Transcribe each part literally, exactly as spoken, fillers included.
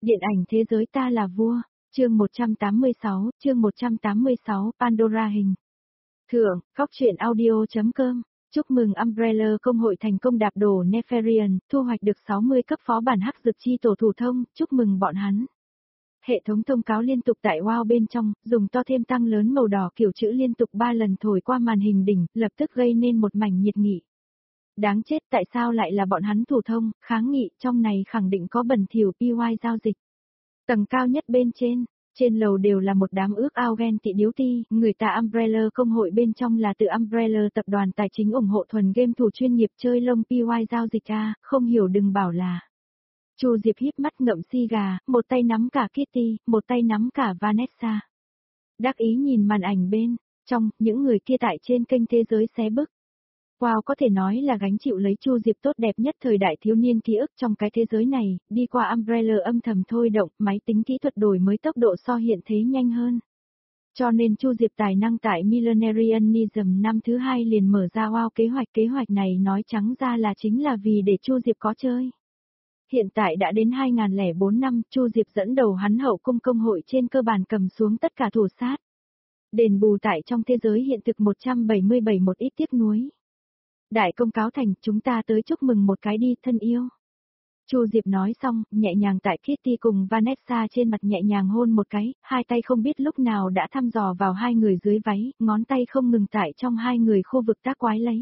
Điện ảnh thế giới ta là vua, chương một trăm tám mươi sáu, chương một trăm tám mươi sáu, Pandora hình. Thượng, góc truyện audio chấm com. Chúc mừng Umbrella công hội thành công đạp đổ Neferian, thu hoạch được sáu mươi cấp phó bản hắc dược chi tổ thủ thông, chúc mừng bọn hắn. Hệ thống thông cáo liên tục tại wow bên trong, dùng to thêm tăng lớn màu đỏ kiểu chữ liên tục ba lần thổi qua màn hình đỉnh, lập tức gây nên một mảnh nhiệt nghị. Đáng chết, tại sao lại là bọn hắn thủ thông, kháng nghị, trong này khẳng định có bẩn thỉu pê i giao dịch. Tầng cao nhất bên trên, trên lầu đều là một đám ước ao ghen tị điếu ti, người ta Umbrella công hội bên trong là từ Umbrella tập đoàn tài chính ủng hộ thuần game thủ chuyên nghiệp chơi lông pê i giao dịch a, không hiểu đừng bảo là. Chu Diệp híp mắt ngậm xì gà, một tay nắm cả Kitty, một tay nắm cả Vanessa. Đắc ý nhìn màn ảnh bên, trong, những người kia tại trên kênh thế giới xé bức. Wow, có thể nói là gánh chịu lấy Chu Diệp tốt đẹp nhất thời đại thiếu niên ký ức trong cái thế giới này, đi qua Umbrella âm thầm thôi động, máy tính kỹ thuật đổi mới tốc độ so hiện thế nhanh hơn. Cho nên Chu Diệp tài năng tại Millenarianism năm thứ hai liền mở ra wow kế hoạch kế hoạch này nói trắng ra là chính là vì để Chu Diệp có chơi. Hiện tại đã đến hai nghìn lẻ bốn năm, Chu Diệp dẫn đầu hắn hậu cung công hội trên cơ bản cầm xuống tất cả thủ sát. Đền bù tại trong thế giới hiện thực một trăm bảy mươi bảy một ít tiếc nuối. Đại công cáo thành, chúng ta tới chúc mừng một cái đi, thân yêu. Chu Diệp nói xong, nhẹ nhàng tại Kitty cùng Vanessa trên mặt nhẹ nhàng hôn một cái, hai tay không biết lúc nào đã thăm dò vào hai người dưới váy, ngón tay không ngừng tại trong hai người khu vực tác quái lấy.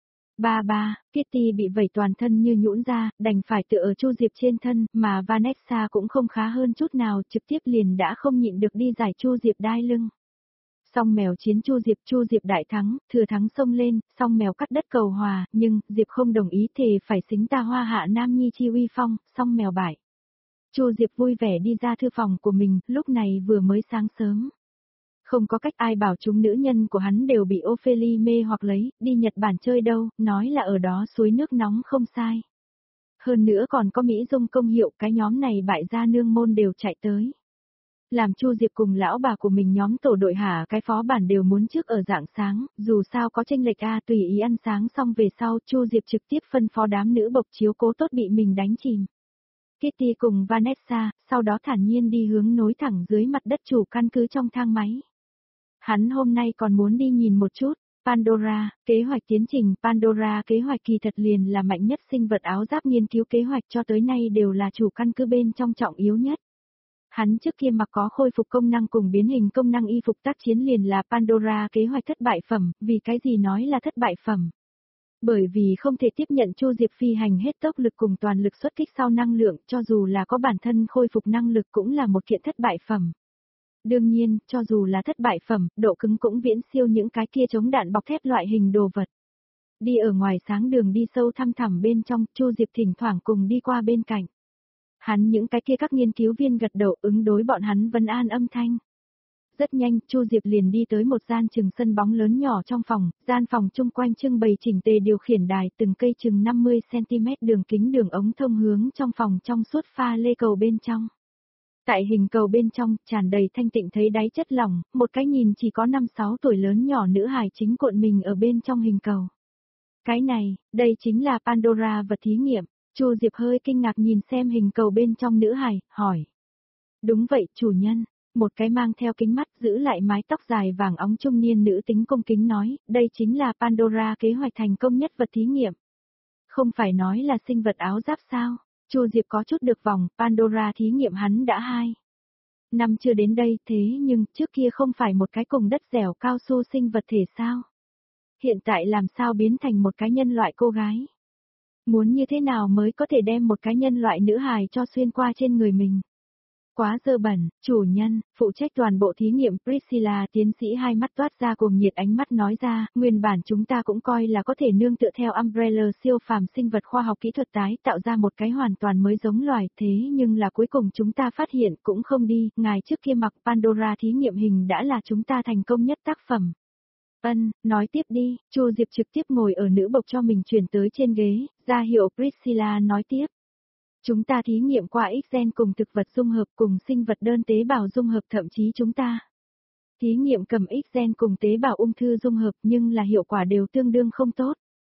Ba ba, Kitty bị vẩy toàn thân như nhũn ra, đành phải tựa ở Chu Diệp trên thân, mà Vanessa cũng không khá hơn chút nào, trực tiếp liền đã không nhịn được đi giải Chu Diệp đai lưng. Song mèo chiến Chu Diệp, Chu Diệp đại thắng, thừa thắng xông lên, song mèo cắt đất cầu hòa, nhưng, Diệp không đồng ý thề phải xính ta hoa hạ nam nhi chi uy phong, song mèo bại. Chu Diệp vui vẻ đi ra thư phòng của mình, lúc này vừa mới sáng sớm. Không có cách ai bảo chúng nữ nhân của hắn đều bị Ophelia mê hoặc lấy, đi Nhật Bản chơi đâu, nói là ở đó suối nước nóng không sai. Hơn nữa còn có Mỹ Dung công hiệu, cái nhóm này bại gia nương môn đều chạy tới. Làm Chu Diệp cùng lão bà của mình nhóm tổ đội hạ cái phó bản đều muốn trước ở dạng sáng, dù sao có chênh lệch a tùy ý ăn sáng xong về sau, Chu Diệp trực tiếp phân phó đám nữ bộc chiếu cố tốt bị mình đánh chìm. Kitty cùng Vanessa, sau đó thản nhiên đi hướng nối thẳng dưới mặt đất chủ căn cứ trong thang máy. Hắn hôm nay còn muốn đi nhìn một chút, Pandora, kế hoạch tiến trình Pandora kế hoạch kỳ thật liền là mạnh nhất sinh vật áo giáp nghiên cứu kế hoạch cho tới nay đều là chủ căn cứ bên trong trọng yếu nhất. Hắn trước kia mặc có khôi phục công năng cùng biến hình công năng y phục tác chiến liền là Pandora kế hoạch thất bại phẩm, vì cái gì nói là thất bại phẩm? Bởi vì không thể tiếp nhận Chu Diệp phi hành hết tốc lực cùng toàn lực xuất kích sau năng lượng, cho dù là có bản thân khôi phục năng lực cũng là một kiện thất bại phẩm. Đương nhiên, cho dù là thất bại phẩm, độ cứng cũng viễn siêu những cái kia chống đạn bọc thép loại hình đồ vật. Đi ở ngoài sáng đường đi sâu thăm thẳm bên trong, Chu Diệp thỉnh thoảng cùng đi qua bên cạnh. Hắn những cái kia các nghiên cứu viên gật đầu ứng đối bọn hắn vân an âm thanh. Rất nhanh, Chu Diệp liền đi tới một gian chừng sân bóng lớn nhỏ trong phòng, gian phòng chung quanh trưng bày chỉnh tề điều khiển đài từng cây chừng năm mươi xăng ti mét đường kính đường ống thông hướng trong phòng trong suốt pha lê cầu bên trong. Tại hình cầu bên trong, tràn đầy thanh tịnh thấy đáy chất lỏng, một cái nhìn chỉ có năm sáu tuổi lớn nhỏ nữ hài chính cuộn mình ở bên trong hình cầu. Cái này, đây chính là Pandora vật thí nghiệm. Chu Diệp hơi kinh ngạc nhìn xem hình cầu bên trong nữ hài, hỏi. Đúng vậy, chủ nhân, một cái mang theo kính mắt giữ lại mái tóc dài vàng óng trung niên nữ tính cung kính nói, đây chính là Pandora kế hoạch thành công nhất vật thí nghiệm. Không phải nói là sinh vật áo giáp sao? Chu Diệp có chút được vòng, Pandora thí nghiệm hắn đã hai. Năm chưa đến đây thế nhưng trước kia không phải một cái cùng đất dẻo cao su sinh vật thể sao? Hiện tại làm sao biến thành một cái nhân loại cô gái? Muốn như thế nào mới có thể đem một cái nhân loại nữ hài cho xuyên qua trên người mình? Quá dơ bẩn, chủ nhân, phụ trách toàn bộ thí nghiệm Priscilla tiến sĩ hai mắt toát ra cùng nhiệt ánh mắt nói ra, nguyên bản chúng ta cũng coi là có thể nương tựa theo Umbrella siêu phàm sinh vật khoa học kỹ thuật tái tạo ra một cái hoàn toàn mới giống loài thế nhưng là cuối cùng chúng ta phát hiện cũng không đi, ngài trước kia mặc Pandora thí nghiệm hình đã là chúng ta thành công nhất tác phẩm. Ân, nói tiếp đi, Chu Diệp trực tiếp ngồi ở nữ bộc cho mình chuyển tới trên ghế, ra hiệu Priscilla nói tiếp. Chúng ta thí nghiệm qua X-gen cùng thực vật dung hợp cùng sinh vật đơn tế bào dung hợp thậm chí chúng ta. Thí nghiệm cầm X-gen cùng tế bào ung thư dung hợp nhưng là hiệu quả đều tương đương không tốt.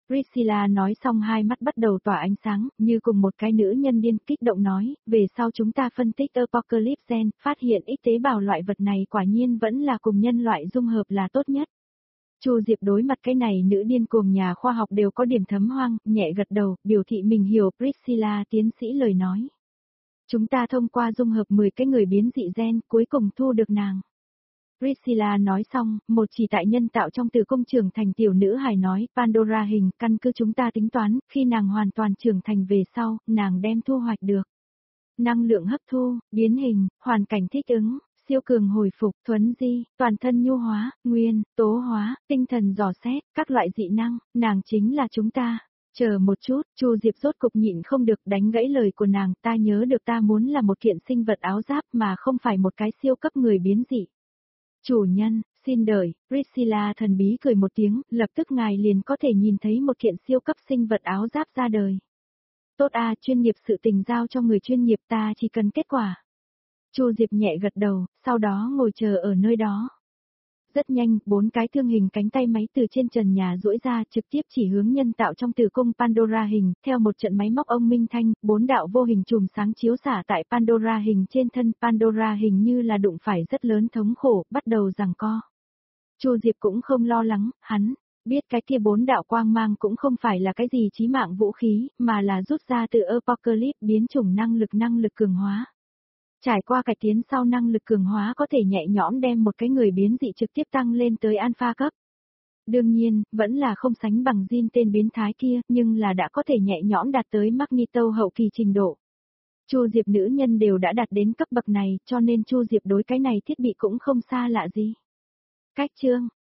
Priscilla nói xong hai mắt bắt đầu tỏa ánh sáng, như cùng một cái nữ nhân điên, kích động nói, về sau chúng ta phân tích Apocalypse Gen, phát hiện ít tế bào loại vật này quả nhiên vẫn là cùng nhân loại dung hợp là tốt nhất. Chu Diệp đối mặt cái này nữ điên cuồng nhà khoa học đều có điểm thấm hoang, nhẹ gật đầu, biểu thị mình hiểu Priscilla tiến sĩ lời nói. Chúng ta thông qua dung hợp mười cái người biến dị gen, cuối cùng thu được nàng. Priscilla nói xong, một chỉ tại nhân tạo trong tử cung trưởng thành tiểu nữ hài nói, Pandora hình, căn cứ chúng ta tính toán, khi nàng hoàn toàn trưởng thành về sau, nàng đem thu hoạch được. Năng lượng hấp thu, biến hình, hoàn cảnh thích ứng, siêu cường hồi phục, thuấn di, toàn thân nhu hóa, nguyên, tố hóa, tinh thần dò xét, các loại dị năng, nàng chính là chúng ta. Chờ một chút, Chu Diệp rốt cục nhịn không được đánh gãy lời của nàng, ta nhớ được ta muốn là một kiện sinh vật áo giáp mà không phải một cái siêu cấp người biến dị. Chủ nhân, xin đợi, Priscilla thần bí cười một tiếng, lập tức ngài liền có thể nhìn thấy một kiện siêu cấp sinh vật áo giáp ra đời. Tốt a, chuyên nghiệp sự tình giao cho người chuyên nghiệp, ta chỉ cần kết quả. Chu Diệp nhẹ gật đầu, sau đó ngồi chờ ở nơi đó. Rất nhanh, bốn cái thương hình cánh tay máy từ trên trần nhà duỗi ra trực tiếp chỉ hướng nhân tạo trong tử cung Pandora hình, theo một trận máy móc ông minh thanh, bốn đạo vô hình chùm sáng chiếu xả tại Pandora hình trên thân, Pandora hình như là đụng phải rất lớn thống khổ, bắt đầu giằng co. Chu Diệp cũng không lo lắng, hắn biết cái kia bốn đạo quang mang cũng không phải là cái gì chí mạng vũ khí, mà là rút ra từ Apocalypse biến chủng năng lực năng lực cường hóa. Trải qua cải tiến sau năng lực cường hóa có thể nhẹ nhõm đem một cái người biến dị trực tiếp tăng lên tới alpha cấp. Đương nhiên, vẫn là không sánh bằng Jin tên biến thái kia, nhưng là đã có thể nhẹ nhõm đạt tới Magneto hậu kỳ trình độ. Chu Diệp nữ nhân đều đã đạt đến cấp bậc này, cho nên Chu Diệp đối cái này thiết bị cũng không xa lạ gì. Cách chương